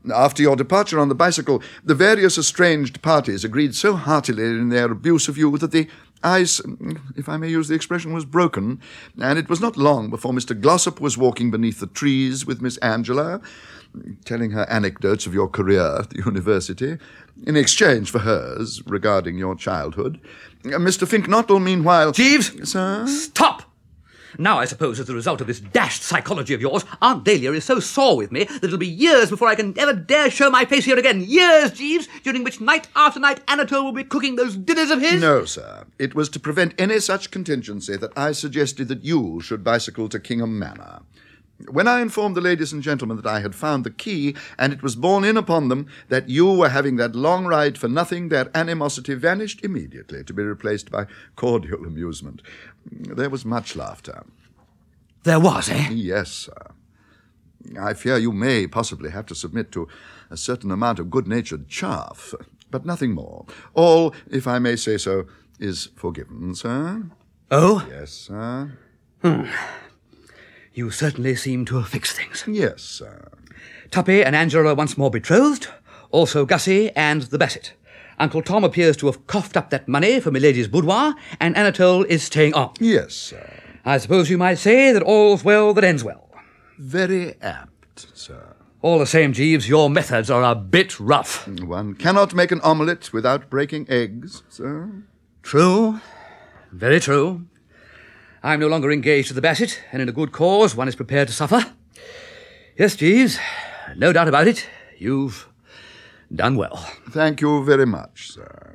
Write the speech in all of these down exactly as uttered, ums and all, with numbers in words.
After your departure on the bicycle, the various estranged parties agreed so heartily in their abuse of you that the ice, if I may use the expression, was broken, and it was not long before Mister Glossop was walking beneath the trees with Miss Angela, telling her anecdotes of your career at the university, in exchange for hers regarding your childhood. Mister Finknottle, meanwhile... Jeeves! Sir? Stop! Now, I suppose, as a result of this dashed psychology of yours, Aunt Dahlia is so sore with me that it'll be years before I can ever dare show my face here again. Years, Jeeves, during which night after night Anatole will be cooking those dinners of his. No, sir. It was to prevent any such contingency that I suggested that you should bicycle to Kingham Manor. When I informed the ladies and gentlemen that I had found the key, and it was borne in upon them that you were having that long ride for nothing, their animosity vanished immediately, to be replaced by cordial amusement. There was much laughter. There was, eh? Yes, sir. I fear you may possibly have to submit to a certain amount of good-natured chaff, but nothing more. All, if I may say so, is forgiven, sir. Oh? Yes, sir. Hmm. You certainly seem to have fixed things. Yes, sir. Tuppy and Angela are once more betrothed, also Gussie and the Bassett. Uncle Tom appears to have coughed up that money for milady's boudoir, and Anatole is staying on. Yes, sir. I suppose you might say that all's well that ends well. Very apt, sir. All the same, Jeeves, your methods are a bit rough. One cannot make an omelette without breaking eggs, sir. True. Very true. I'm no longer engaged to the Bassett, and in a good cause one is prepared to suffer. Yes, Jeeves, no doubt about it. You've done well. Thank you very much, sir.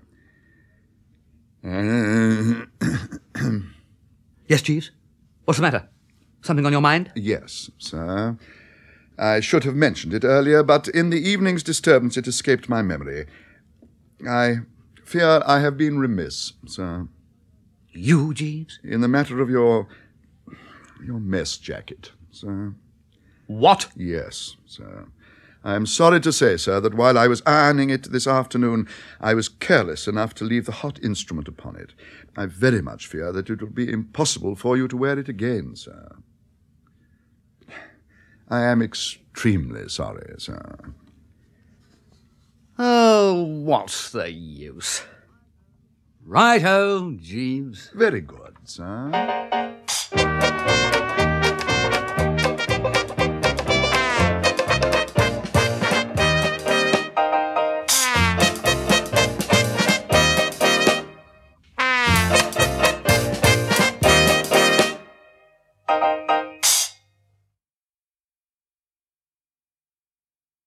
Uh, yes, Jeeves? What's the matter? Something on your mind? Yes, sir. I should have mentioned it earlier, but in the evening's disturbance it escaped my memory. I fear I have been remiss, sir. You, Jeeves? In the matter of your... your mess jacket, sir. What? Yes, sir. I am sorry to say, sir, that while I was ironing it this afternoon, I was careless enough to leave the hot instrument upon it. I very much fear that it will be impossible for you to wear it again, sir. I am extremely sorry, sir. Oh, what's the use? Right-o, Jeeves. Very good, sir.